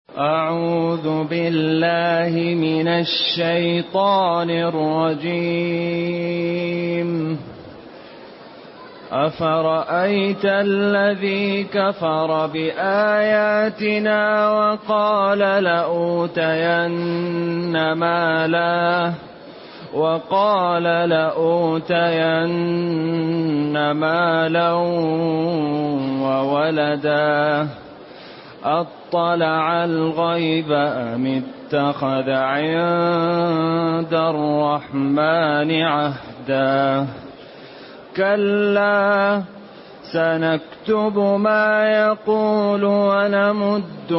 أعوذ بالله من الشيطان الرجيم. أفرأيت الذي كفر بآياتنا وقال لأوتين مالا وولدا أطلع الغيب أم اتخذ عند الرحمن عهدا كلا سنكتب ما يقول ونمد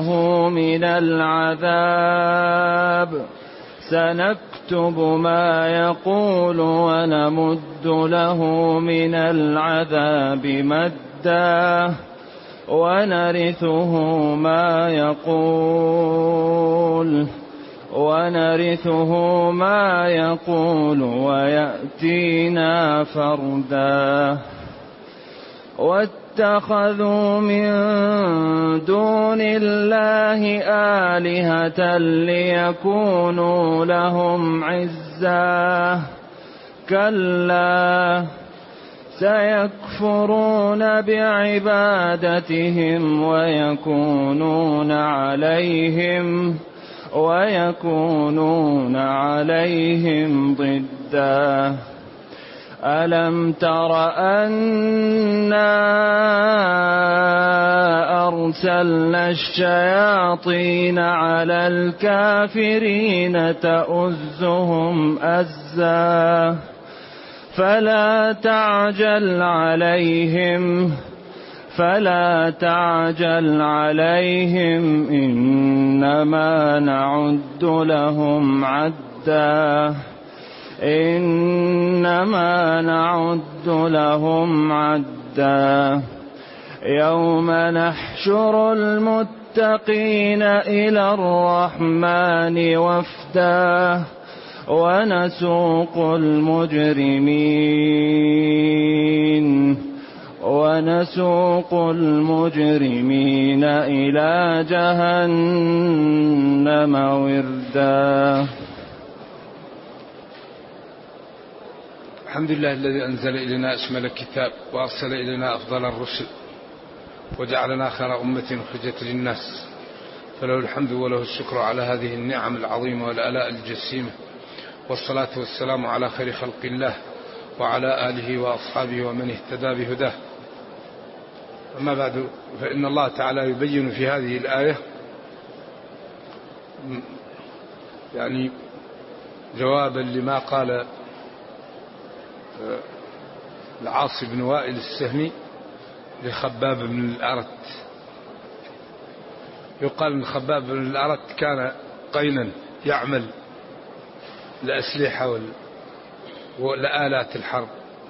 له من العذاب مدا ونرثه ما يقول ويأتينا فردا واتخذوا من دون الله آلهة ليكونوا لهم عزا كلا سيكفرون بعبادتهم ويكونون عليهم ضدا ألم تر أنا أرسلنا الشياطين على الكافرين تؤزهم أزا فلا تعجل عليهم إنما نعد لهم عدا يوم نحشر المتقين إلى الرحمن وفدا ونسوق المجرمين إلى جهنم وردا. الحمد لله الذي أنزل إلينا أشمل الكتاب وأرسل إلينا أفضل الرسل وجعلنا خير أمة أخرجت للناس، فله الحمد وله الشكر على هذه النعم العظيمة والآلاء الجسيمة، والصلاة والسلام على خير خلق الله وعلى آله وأصحابه ومن اهتدى بهداه. أما بعد، فإن الله تعالى يبين في هذه الآية يعني جوابا لما قال العاص بن وائل السهمي لخباب بن الأرت. يقال أن خباب بن الأرت كان قينا يعمل الأسلحة ولآلات الحرب،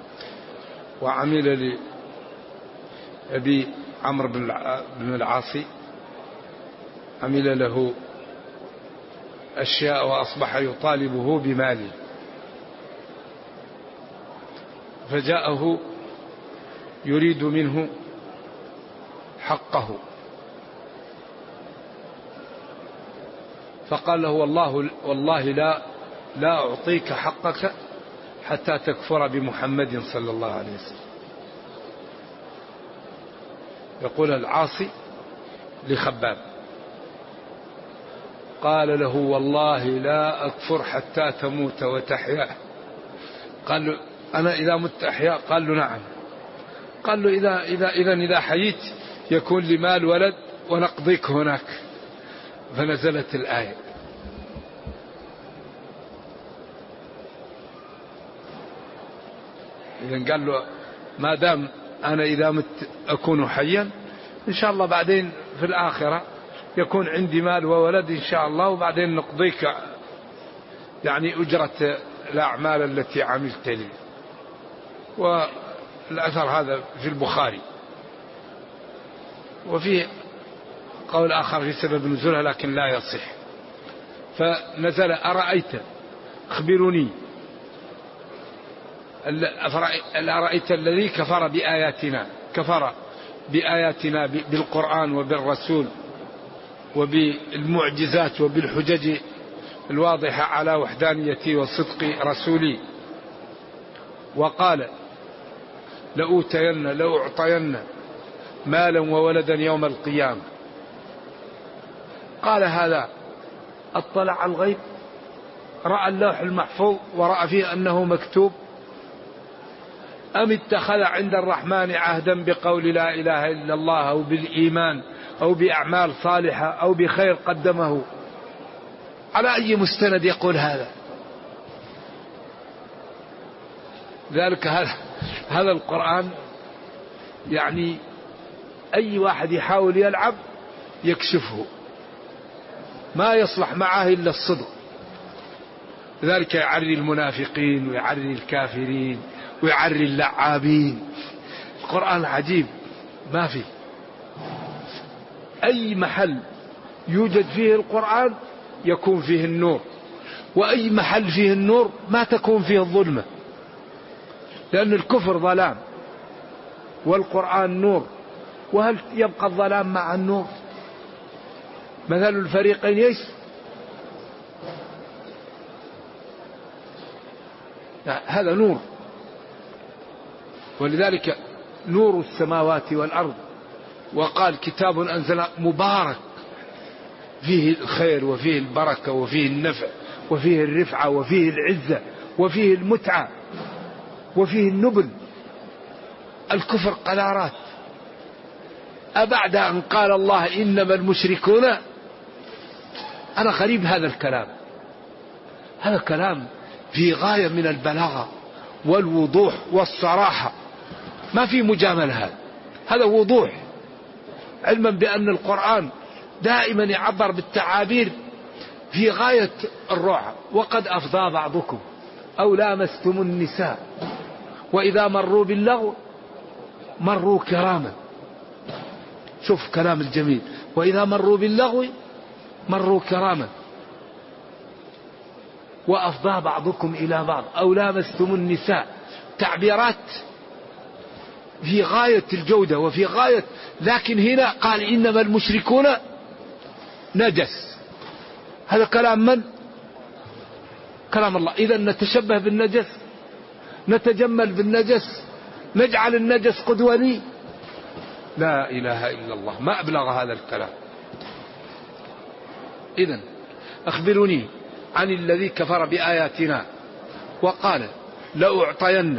وعمل لأبي عمرو بن العاص، عمل له أشياء وأصبح يطالبه بماله، فجاءه يريد منه حقه، فقال له والله لا أعطيك حقك حتى تكفر بمحمد صلى الله عليه وسلم. يقول العاصي لخباب، قال له والله لا أكفر حتى تموت وتحيا. قال له أنا إذا مت أحيا؟ قال له نعم. قال له إذا حييت يكون لي مال ولد ونقضيك هناك. فنزلت الآية. إذن قال له ما دام أنا إذا مت أكون حيا، إن شاء الله بعدين في الآخرة يكون عندي مال وولد إن شاء الله، وبعدين نقضيك يعني أجرة الأعمال التي عملت لي. والأثر هذا في البخاري، وفي قول آخر في سبب نزولها لكن لا يصح. فنزل أرأيت أخبروني أرأيت الذي كفر بآياتنا بالقرآن وبالرسول وبالمعجزات وبالحجج الواضحة على وحدانيتي وصدق رسولي، وقال لأعطين مالا وولدا يوم القيامة. قال هذا اطلع على الغيب، رأى اللوح المحفوظ ورأى فيه أنه مكتوب، أم اتخذ عند الرحمن عهدا بقول لا إله إلا الله أو بالإيمان أو بأعمال صالحة أو بخير قدمه؟ على أي مستند يقول هذا؟ ذلك هذا القرآن يعني أي واحد يحاول يلعب يكشفه، ما يصلح معه إلا الصدق. لذلك يعري المنافقين ويعري الكافرين ويعري اللعابين. القرآن عجيب، ما في أي محل يوجد فيه القرآن يكون فيه النور، وأي محل فيه النور ما تكون فيه الظلمة، لأن الكفر ظلام والقرآن نور. وهل يبقى الظلام مع النور؟ مثل الفريقين هذا نور. ولذلك نور السماوات والأرض، وقال كتاب أنزل مبارك فيه الخير وفيه البركة وفيه النفع وفيه الرفعة وفيه العزة وفيه المتعة وفيه النبل. الكفر قذارات. أبعد أن قال الله إنما المشركون، أنا غريب هذا الكلام. هذا كلام في غاية من البلاغة والوضوح والصراحة، ما في مجاملة. هذا وضوح، علما بأن القرآن دائما يعبر بالتعابير في غاية الروعة. وقد أفضى بعضكم أو لامستم النساء وإذا مروا باللغو مروا كراما. شوف كلام الجميل، وإذا مروا باللغو مروا كراما. وأفضى بعضكم إلى بعض أو لامستم النساء، تعبيرات في غاية الجودة وفي غاية. لكن هنا قال إنما المشركون نجس. هذا كلام من؟ كلام الله. إذا نتشبه بالنجس، نتجمل بالنجس، نجعل النجس قدوة لي؟ لا إله إلا الله، ما أبلغ هذا الكلام. إذا أخبروني عن الذي كفر بآياتنا وقال لأعطين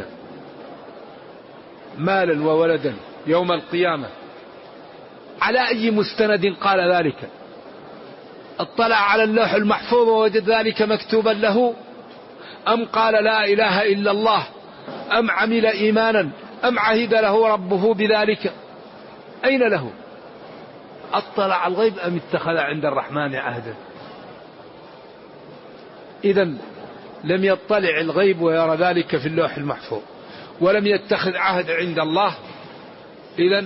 مالا وولدا يوم القيامة. على أي مستند قال ذلك؟ اطلع على اللوح المحفوظ ووجد ذلك مكتوبا له، أم قال لا إله إلا الله، أم عمل إيمانا، أم عهد له ربه بذلك؟ أين له؟ اطلع على الغيب أم اتخذ عند الرحمن عهدا؟ إذا لم يطلع الغيب ويرى ذلك في اللوح المحفوظ، ولم يتخذ عهد عند الله. إذا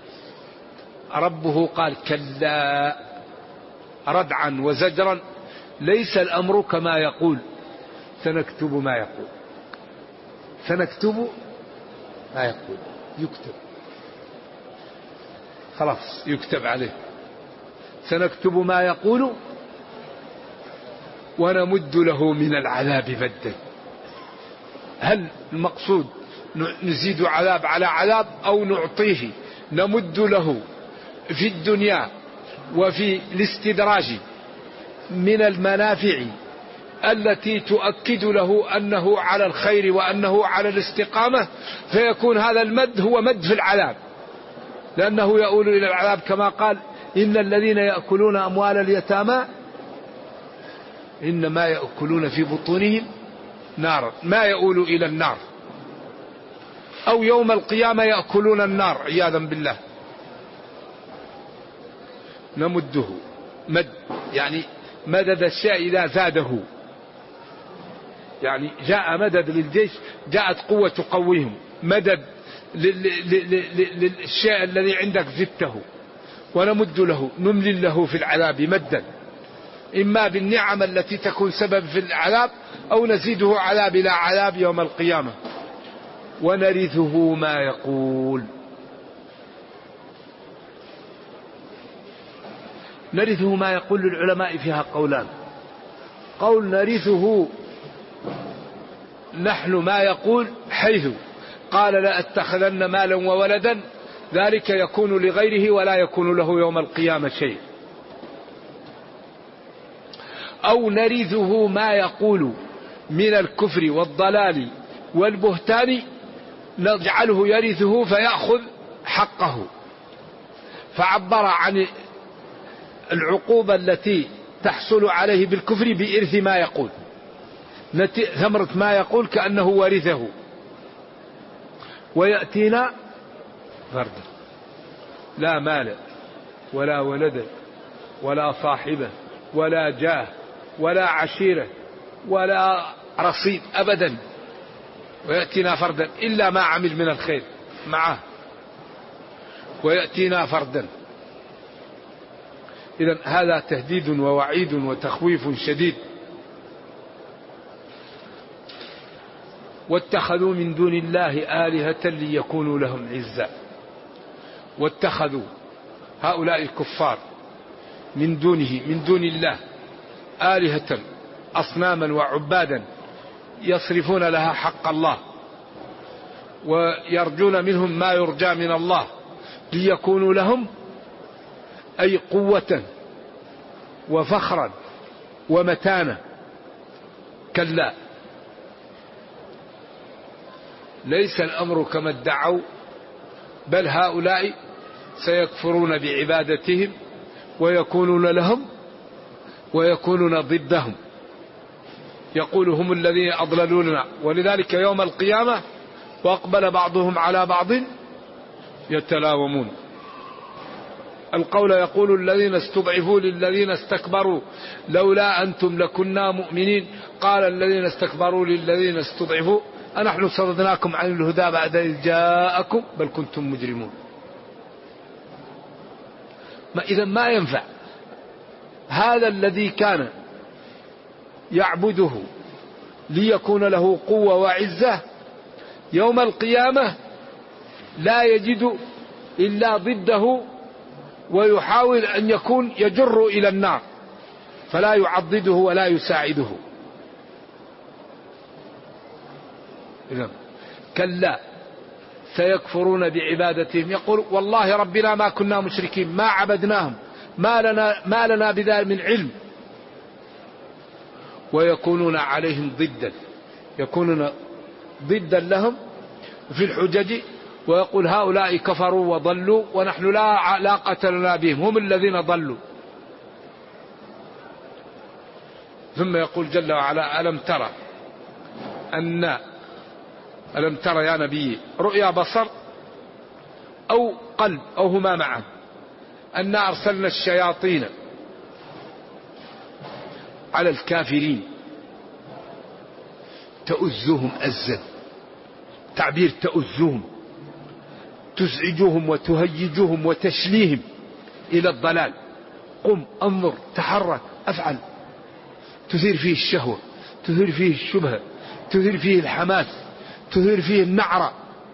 ربه قال كلا ردعا وزجرا، ليس الأمر كما يقول، سنكتب ما يقول. سنكتب ما يقول، يكتب، خلاص يكتب عليه. سنكتب ما يقول ونمد له من العذاب مدا. هل المقصود نزيد عذاب على عذاب أو نعطيه نمد له في الدنيا وفي الاستدراج من المنافع التي تؤكد له أنه على الخير وأنه على الاستقامة، فيكون هذا المد هو مد في العذاب، لأنه يؤول إلى العذاب كما قال إن الذين يأكلون أموال اليتامى إنما يأكلون في بطونهم نارا، ما يؤول إلى النار. أو يوم القيامة يأكلون النار عياذا بالله. نمده مد، يعني مدد الشيء إذا زاده، يعني جاء مدد للجيش، جاءت قوة تقويهم، مدد للشيء الذي عندك زدته. ونمد له، نملل له في العذاب مدا، إما بالنعم التي تكون سبب في العذاب أو نزيده عذاب إلى عذاب يوم القيامة. ونرثه ما يقول. نرثه ما يقول للعلماء فيها قولان. قول نرثه نحن ما يقول حيث قال لا أتخذن مالا وولدا، ذلك يكون لغيره ولا يكون له يوم القيامة شيء. أو نرثه ما يقول من الكفر والضلال والبهتان، نجعله يرثه فيأخذ حقه. فعبر عن العقوبة التي تحصل عليه بالكفر بإرث ما يقول، ثمرة ما يقول كأنه ورثه. ويأتينا فردا لا مال ولا ولد ولا صاحبة ولا جاه ولا عشيرة ولا رصيد أبدا، ويأتينا فردا إلا ما عمل من الخير معه، ويأتينا فردا. إذن هذا تهديد ووعيد وتخويف شديد. واتخذوا من دون الله آلهة ليكونوا لهم عزا. واتخذوا هؤلاء الكفار من دون الله آلهة أصناما وعبادا يصرفون لها حق الله ويرجون منهم ما يرجى من الله ليكونوا لهم أي قوة وفخرا ومتانة. كلا، ليس الأمر كما ادعوا، بل هؤلاء سيكفرون بعبادتهم ويكونون لهم ويكونون ضدهم. يقول هم الذين أضللوننا. ولذلك يوم القيامة وأقبل بعضهم على بعض يتلاومون. القول يقول الذين استضعفوا للذين استكبروا لولا أنتم لكنا مؤمنين، قال الذين استكبروا للذين استضعفوا أنحن صددناكم عن الهدى بعد إذ جاءكم بل كنتم مجرمون. إذا ما ينفع هذا الذي كان يعبده ليكون له قوة وعزة يوم القيامة لا يجد إلا ضده، ويحاول أن يكون يجر إلى النار، فلا يعضده ولا يساعده. إذن كلا سيكفرون بعبادتهم. يقول والله ربنا ما كنا مشركين، ما عبدناهم، ما لنا بذلك من علم. ويكونون عليهم ضدا، يكونون ضدا لهم في الحجج. ويقول هؤلاء كفروا وضلوا ونحن لا علاقة لنا بهم، هم الذين ضلوا. ثم يقول جل وعلا ألم ترى يا نبي رؤيا بصر أو قلب أو هما معا أنا أرسلنا الشياطين على الكافرين تؤزهم أزا. تعبير تؤزهم، تزعجهم وتهيجهم وتشليهم إلى الضلال. قم انظر تحرك أفعل، تثير فيه الشهوة، تثير فيه الشبهة، تثير فيه الحماس، تثير فيه النعرة.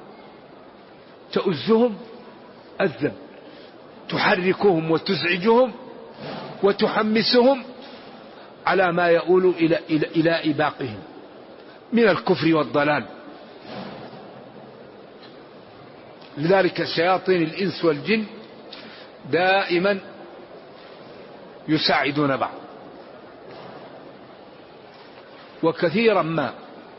تؤزهم أزا، تحركهم وتزعجهم وتحمسهم على ما يؤول إلى إباقهم من الكفر والضلال. لذلك شياطين الإنس والجن دائما يساعدون بعض، وكثيرا ما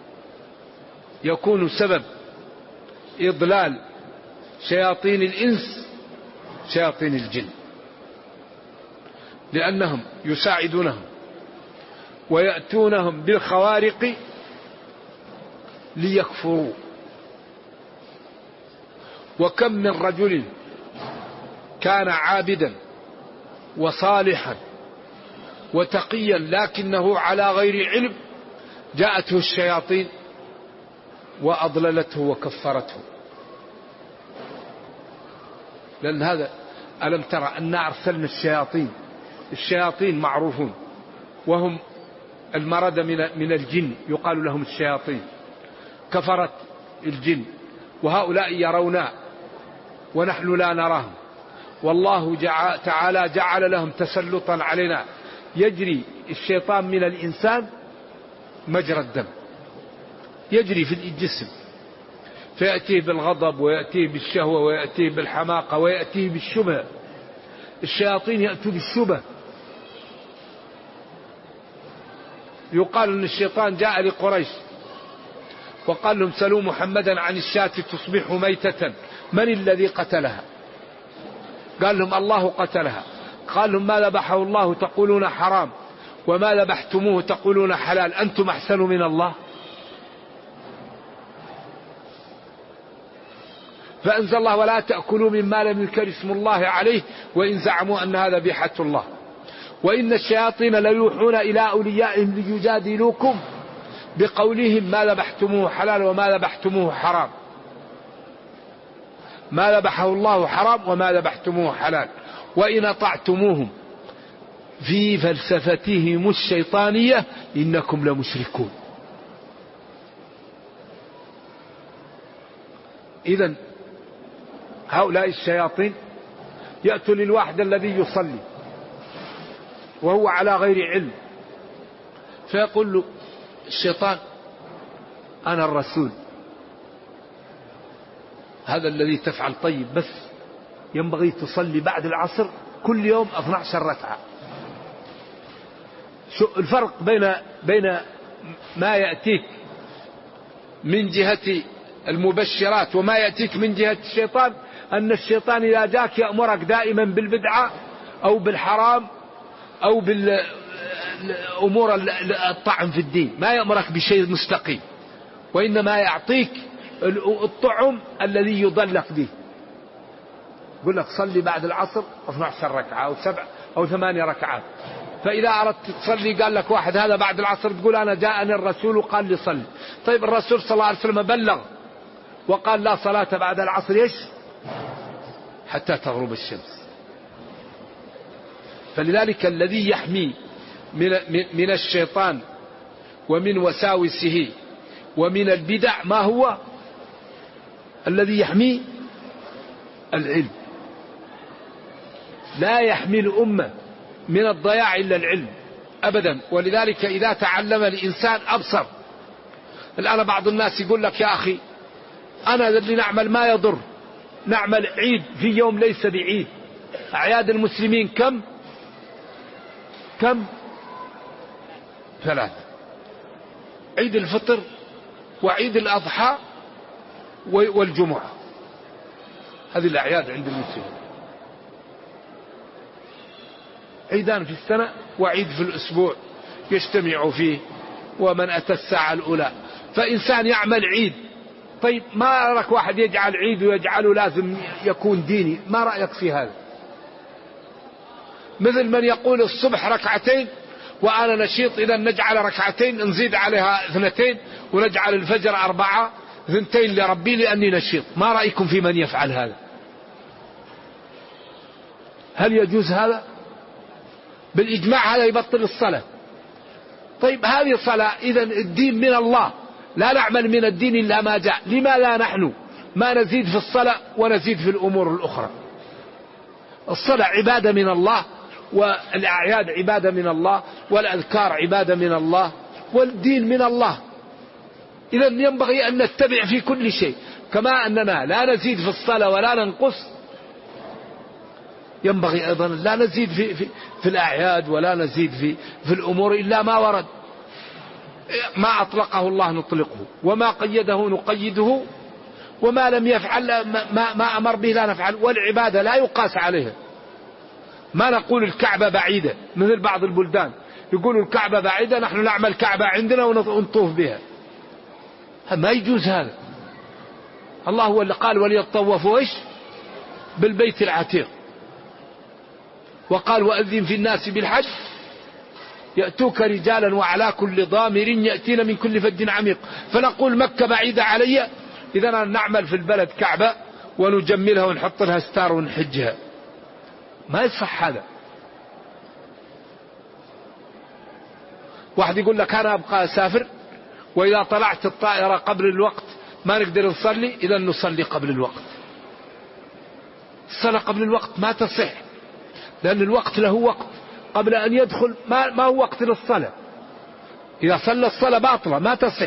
يكون سبب إضلال شياطين الإنس شياطين الجن، لأنهم يساعدونهم ويأتونهم بالخوارق ليكفروا. وكم من رجل كان عابدا وصالحا وتقيا لكنه على غير علم جاءته الشياطين وأضللته وكفرته. لأن هذا ألم ترى أنا أرسلنا الشياطين معروفون، وهم المرد من الجن يقال لهم الشياطين، كفرت الجن، وهؤلاء يرونا ونحن لا نراهم، والله تعالى جعل لهم تسلطا علينا. يجري الشيطان من الإنسان مجرى الدم، يجري في الجسم، فيأتيه بالغضب ويأتيه بالشهوة ويأتيه بالحماقة ويأتيه بالشبه. الشياطين يأتوا بالشبه. يقال أن الشيطان جاء لقريش وقال لهم سلوا محمدا عن الشاة تصبح ميتة من الذي قتلها؟ قال لهم الله قتلها. قال لهم ما ذبحه الله تقولون حرام وما ذبحتموه تقولون حلال، أنتم أحسن من الله؟ فأنزل الله ولا تأكلوا مما لم يذكر اسم الله عليه وإن زعموا أنها ذبيحة الله وإن الشياطين ليوحون إلى أوليائهم ليجادلوكم بقولهم ما ذبحتموه حلال وما ذبحتموه حرام. ما ذبحه الله حرام وما ذبحتموه حلال وإن أطعتموهم في فلسفتهم الشيطانية إنكم لمشركون. إذن هؤلاء الشياطين يأتوا للواحد الذي يصلي وهو على غير علم، فيقول له الشيطان أنا الرسول، هذا الذي تفعل طيب، بس ينبغي تصلي بعد العصر كل يوم 12 ركعة. شو الفرق بين ما يأتيك من جهة المبشرات وما يأتيك من جهة الشيطان؟ أن الشيطان إذا جاك يأمرك دائما بالبدعة أو بالحرام أو بالأمور الطعن في الدين، ما يأمرك بشيء مستقيم، وإنما يعطيك الطعم الذي يضلك به. يقول لك صلي بعد العصر 12 ركعة أو 7 أو 8 ركعات. فإذا أردت تصلي قال لك واحد هذا بعد العصر، تقول أنا جاءني الرسول وقال لي صلي. طيب الرسول صلى الله عليه وسلم بلغ وقال لا صلاة بعد العصر إيش؟ حتى تغرب الشمس. فلذلك الذي يحمي من الشيطان ومن وساوسه ومن البدع ما هو الذي يحمي؟ العلم. لا يحمي الأمة من الضياع إلا العلم أبدا. ولذلك إذا تعلم الإنسان أبصر. الآن بعض الناس يقول لك يا أخي أنا اللي نعمل ما يضر، نعمل عيد في يوم ليس بعيد. أعياد المسلمين كم؟ 3: عيد الفطر وعيد الأضحى والجمعة. هذه الأعياد عند المسلمين، عيدان في السنة وعيد في الأسبوع يجتمع فيه ومن أتى الساعة الأولى. فإنسان يعمل عيد، طيب ما رأيك واحد يجعل عيد ويجعله لازم يكون ديني؟ ما رأيك في هذا؟ مثل من يقول الصبح ركعتين وأنا نشيط، إذا نجعل ركعتين نزيد عليها 2 ونجعل الفجر 4، 2 لربي لأني نشيط. ما رأيكم في من يفعل هذا؟ هل يجوز هذا؟ بالإجماع هذا يبطل الصلاة. طيب هذه الصلاة إذا الدين من الله، لا نعمل من الدين إلا ما جاء. لماذا نحن ما نزيد في الصلاة ونزيد في الأمور الأخرى؟ الصلاة عبادة من الله، والأعياد عبادة من الله، والأذكار عبادة من الله، والدين من الله. إذا ينبغي أن نتبع في كل شيء. كما أننا لا نزيد في الصلاة ولا ننقص، ينبغي أيضا لا نزيد في الأعياد ولا نزيد في الأمور إلا ما ورد. ما أطلقه الله نطلقه، وما قيده نقيده، وما لم يفعل ما أمر به لا نفعل. والعبادة لا يقاس عليها. ما نقول الكعبة بعيدة مثل بعض البلدان يقولوا الكعبة بعيدة، نحن نعمل كعبة عندنا ونطوف بها. ما يجوز هذا. الله هو اللي قال وليطوفوا إيش؟ بالبيت العتيق. وقال وأذن في الناس بالحج يأتوك رجالا وعلى كل ضامر يأتين من كل فج عميق. فنقول مكة بعيدة علي، إذا نعمل في البلد كعبة ونجملها ونحط لها ستار ونحجها. ما يصح هذا. واحد يقول لك أنا أبقى أسافر وإذا طلعت الطائرة قبل الوقت ما نقدر نصلي، إذا نصلي قبل الوقت. الصلاة قبل الوقت ما تصح، لأن الوقت له وقت قبل أن يدخل، ما هو وقت للصلاة. إذا صلى الصلاة باطلة ما تصح.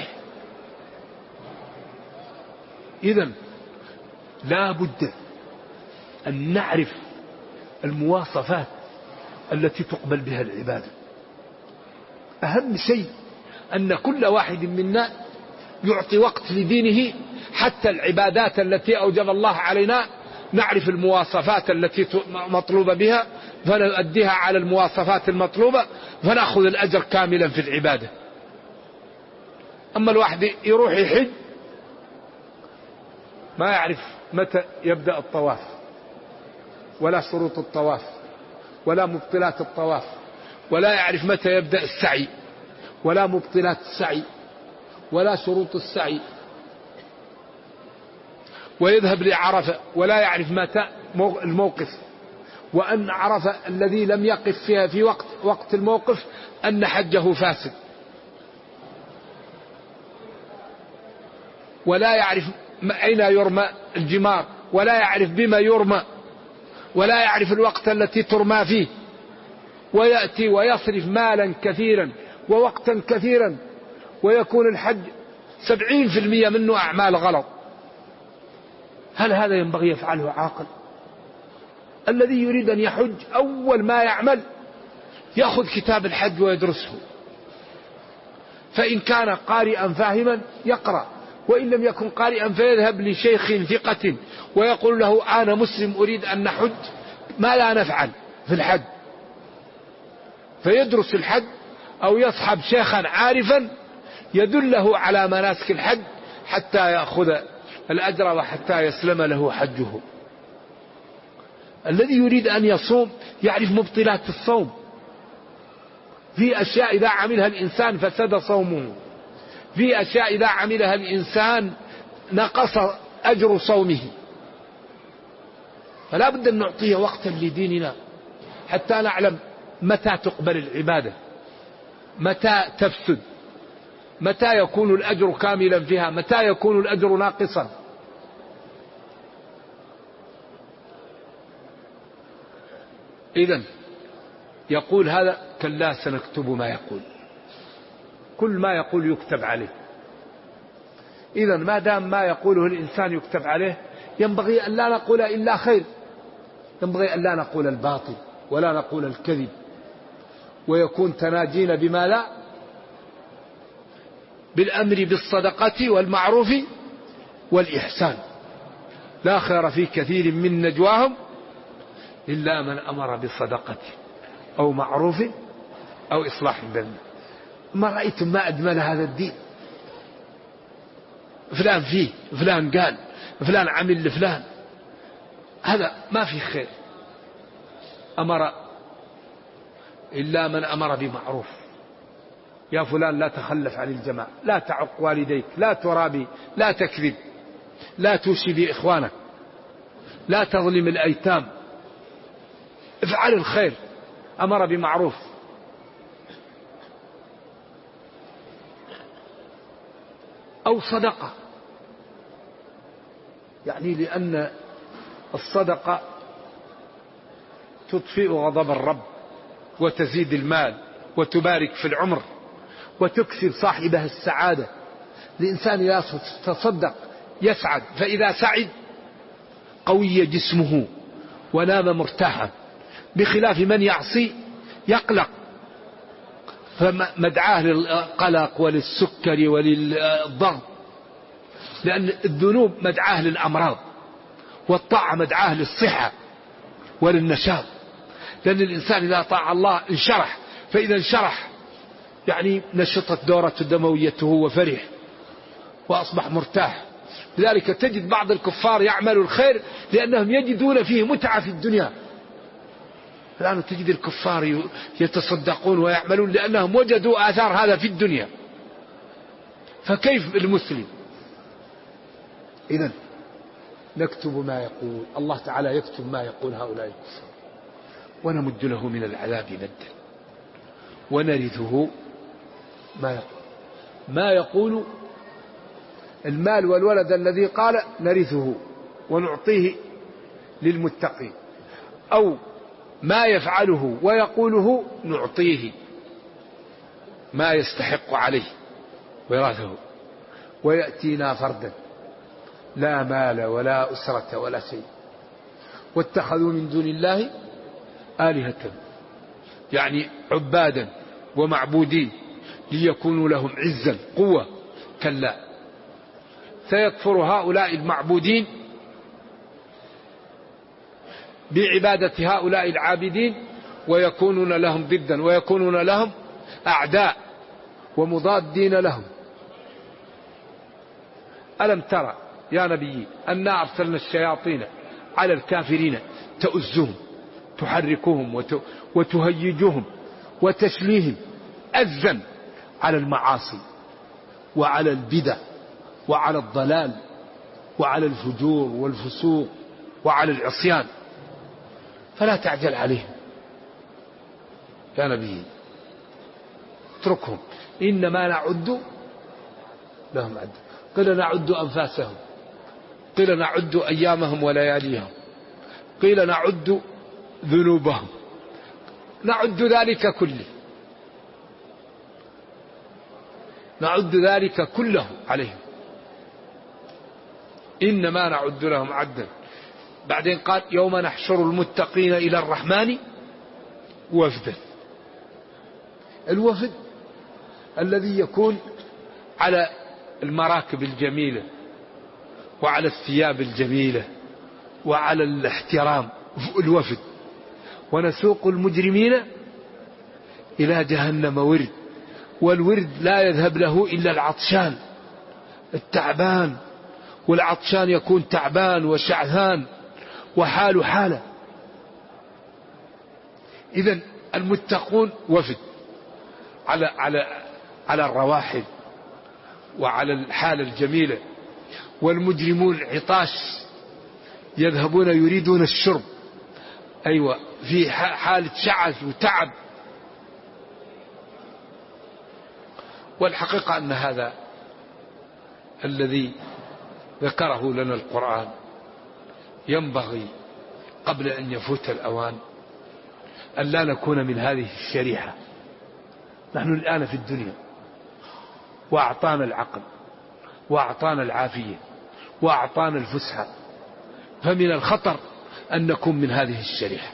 إذن لا بد أن نعرف المواصفات التي تقبل بها العبادة. أهم شيء أن كل واحد منا يعطي وقت لدينه، حتى العبادات التي أوجب الله علينا نعرف المواصفات التي مطلوبة بها فنؤديها على المواصفات المطلوبة فنأخذ الأجر كاملا في العبادة. أما الواحد يروح يحج ما يعرف متى يبدأ الطواف، ولا شروط الطواف، ولا مبطلات الطواف، ولا يعرف متى يبدأ السعي، ولا مبطلات السعي، ولا شروط السعي، ويذهب لعرفة ولا يعرف متى الموقف، وأن عرفة الذي لم يقف فيها في وقت الموقف أن حجه فاسد، ولا يعرف أين يرمى الجمار، ولا يعرف بما يرمى، ولا يعرف الوقت التي ترمى فيه، ويأتي ويصرف مالا كثيرا ووقتا كثيرا، ويكون الحج 70% منه أعمال غلط. هل هذا ينبغي يفعله عاقل؟ الذي يريد أن يحج أول ما يعمل يأخذ كتاب الحج ويدرسه، فإن كان قارئا فاهما يقرأ، وإن لم يكن قارئا فيذهب لشيخ ثقة ويقول له أنا مسلم أريد أن نحج، ما لا نفعل في الحج، فيدرس الحج أو يصحب شيخا عارفا يدله على مناسك الحج حتى يأخذ الأجر وحتى يسلم له حجه. الذي يريد أن يصوم يعرف مبطلات الصوم، في أشياء إذا عملها الإنسان فسد صومه، في أشياء إذا عملها الإنسان نقص أجر صومه. فلا بد أن نعطيه وقتا لديننا حتى نعلم متى تقبل العبادة، متى تفسد، متى يكون الأجر كاملا فيها، متى يكون الأجر ناقصا. إذن يقول هذا كلا سنكتب ما يقول، كل ما يقول يكتب عليه. إذن ما دام ما يقوله الإنسان يكتب عليه ينبغي أن لا نقول إلا خير، ينبغي أن لا نقول الباطل ولا نقول الكذب، ويكون تناجينا بما لا بالأمر بالصدقة والمعروف والإحسان. لا خير في كثير من نجواهم إلا من أمر بصدقة أو معروف أو إصلاح بين. ما رأيتم ما أجمل هذا الدين؟ فلان فيه، فلان قال، فلان عمل لفلان، هذا ما في خير. أمر إلا من أمر بمعروف، يا فلان لا تخلف عن الجماعة، لا تعق والديك، لا ترابي، لا تكذب، لا توشي بإخوانك، لا تظلم الأيتام، افعل الخير، أمر بمعروف. أو صدقة، يعني لأن الصدقة تطفئ غضب الرب وتزيد المال وتبارك في العمر وتكسب صاحبها السعادة. الإنسان إذا تصدق يسعد، فإذا سعد قوي جسمه ونام مرتاحا، بخلاف من يعصي يقلق، فمدعاه للقلق وللسكر وللضغط، لأن الذنوب مدعاه للأمراض، والطاعة مدعاه للصحة وللنشاط. لأن الإنسان إذا طاع الله انشرح، فإذا انشرح يعني نشطت دورته دمويته وفرح وأصبح مرتاح. لذلك تجد بعض الكفار يعملوا الخير لأنهم يجدون فيه متعة في الدنيا. الآن تجد الكفار يتصدقون ويعملون لأنهم وجدوا آثار هذا في الدنيا، فكيف المسلم؟ إذن نكتب ما يقول الله تعالى، يكتب ما يقول هؤلاء الكفار، ونمد له من العذاب مدا، ونرثه ما يقول. المال والولد الذي قال نرثه ونعطيه للمتقين، أو ما يفعله ويقوله نعطيه ما يستحق عليه ويراثه، ويأتينا فردا لا مال ولا أسرة ولا شيء، واتخذوا من دون الله آلهة، يعني عبادا ومعبودين ليكونوا لهم عزا قوة. كلا، سيكفر هؤلاء المعبودين بعبادة هؤلاء العابدين، ويكونون لهم ضدا، ويكونون لهم أعداء ومضادين لهم. ألم ترى يا نبي أنا أرسلنا الشياطين على الكافرين تؤزهم تحركهم وتهيجهم وتشليهم أزا على المعاصي وعلى البدع وعلى الضلال وعلى الفجور والفسوق وعلى العصيان، فلا تعجل عليهم يا نبي، اتركهم، إنما نعد لهم عد. قيل نعد أنفاسهم، قيل نعد أيامهم ولياليهم، قيل نعد ذنوبهم، نعد ذلك كله، نعد ذلك كله عليهم، إنما نعد لهم عدا. بعدين قال يوم نحشر المتقين إلى الرحمن وفدا. الوفد الذي يكون على المراكب الجميلة وعلى الثياب الجميلة وعلى الاحترام، الوفد. ونسوق المجرمين إلى جهنم ورد، والورد لا يذهب له إلا العطشان التعبان، والعطشان يكون تعبان وشعثان وحال حالة. إذن المتقون وفد على الرواحل وعلى الحالة الجميلة، والمجرمون عطاش يذهبون يريدون الشرب، أيوة، في حالة شعث وتعب. والحقيقة أن هذا الذي ذكره لنا القرآن ينبغي قبل أن يفوت الأوان أن لا نكون من هذه الشريحة. نحن الآن في الدنيا وأعطانا العقل وأعطانا العافية وأعطانا الفسحة، فمن الخطر أن نكون من هذه الشريحة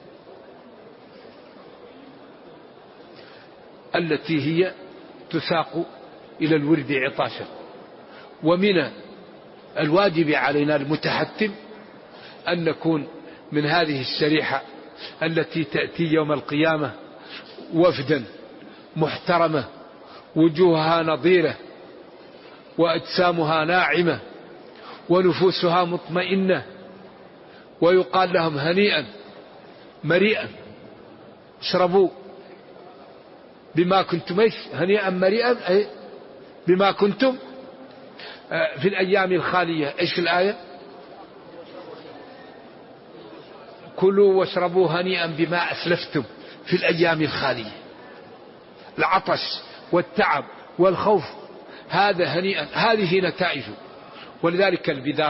التي هي تساق إلى الورد عطاشا. ومن الواجب علينا المتحتم أن نكون من هذه الشريحة التي تأتي يوم القيامة وفدا محترمة، وجوهها نضيرة وأجسامها ناعمة ونفوسها مطمئنة، ويقال لهم هنيئا مريئا، اشربوا بما كنتم، هنيئا مريئا أي بما كنتم في الأيام الخالية. إيش الآية؟ كلوا واشربوا هنيئا بما أسلفتم في الأيام الخالية. العطش والتعب والخوف هذا هنيئا، هذه نتائجه. ولذلك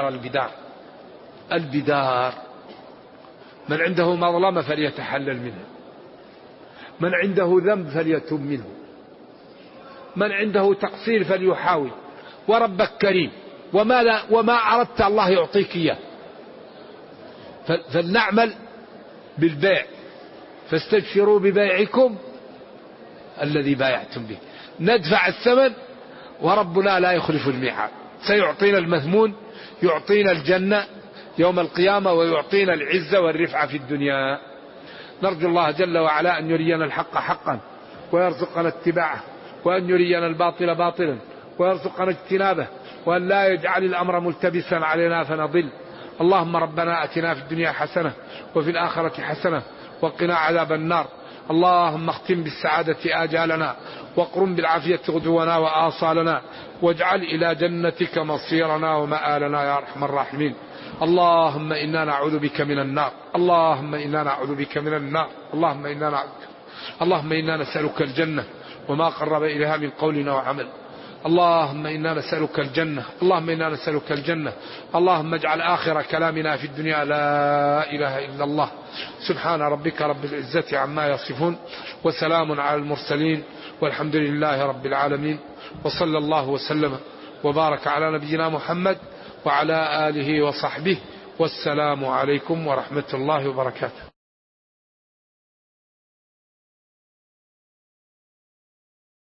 البدار من عنده مظلمة فليتحلل منها، من عنده ذنب فليتوب منه، من عنده تقصير فليحاول، وربك كريم، وما أردت الله يعطيك إياه. فلنعمل بالبيع، فاستبشروا ببيعكم الذي بايعتم به. ندفع الثمن وربنا لا يخلف الميعاد، سيعطينا المثمون، يعطينا الجنة يوم القيامة، ويعطينا العزة والرفعة في الدنيا. نرجو الله جل وعلا أن يرينا الحق حقا ويرزقنا اتباعه، وأن يرينا الباطل باطلا ويرزقنا اجتنابه، وأن لا يجعل الأمر ملتبسا علينا فنضل. اللهم ربنا أتنا في الدنيا حسنة وفي الآخرة حسنة وقنا عذاب النار. اللهم اختم بالسعادة آجالنا، واقرم بالعافية غدونا وآصالنا، واجعل إلى جنتك مصيرنا ومآلنا يا أرحم الراحمين. اللهم إنا نعوذ بك من النار، اللهم إنا نعوذ بك من النار، اللهم إنا نسألك الجنة وما قرب إليها من قول وعمل. اللهم إنا نسألك الجنة، اللهم إنا نسألك الجنة. اللهم اجعل آخر كلامنا في الدنيا لا إله إلا الله. سبحان ربك رب العزة عما يصفون، وسلام على المرسلين، والحمد لله رب العالمين، وصلى الله وسلم وبارك على نبينا محمد وعلى آله وصحبه، والسلام عليكم ورحمة الله وبركاته.